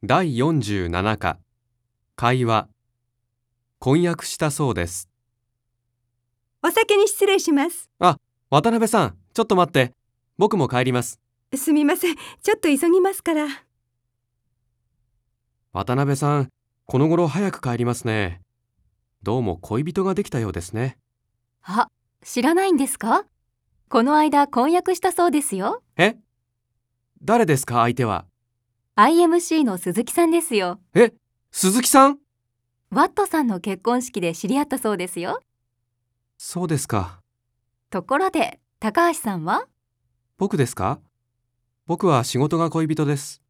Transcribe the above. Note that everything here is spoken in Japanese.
第47課、会話。婚約したそうです。 お先に失礼します。 あ、渡辺さん、ちょっと待って。僕も帰ります。 すみません。ちょっと急ぎますから。 渡辺さん、この頃早く帰りますね。どうも恋人ができたようですね。 あ、知らないんですか？この間婚約したそうですよ。 え？誰ですか、相手は。 IMC の鈴木さんですよ。 え？鈴木さん？ ワットさんの結婚式で知り合ったそうですよ。 そうですか。 ところで、高橋さんは？ 僕ですか？僕は仕事が恋人です。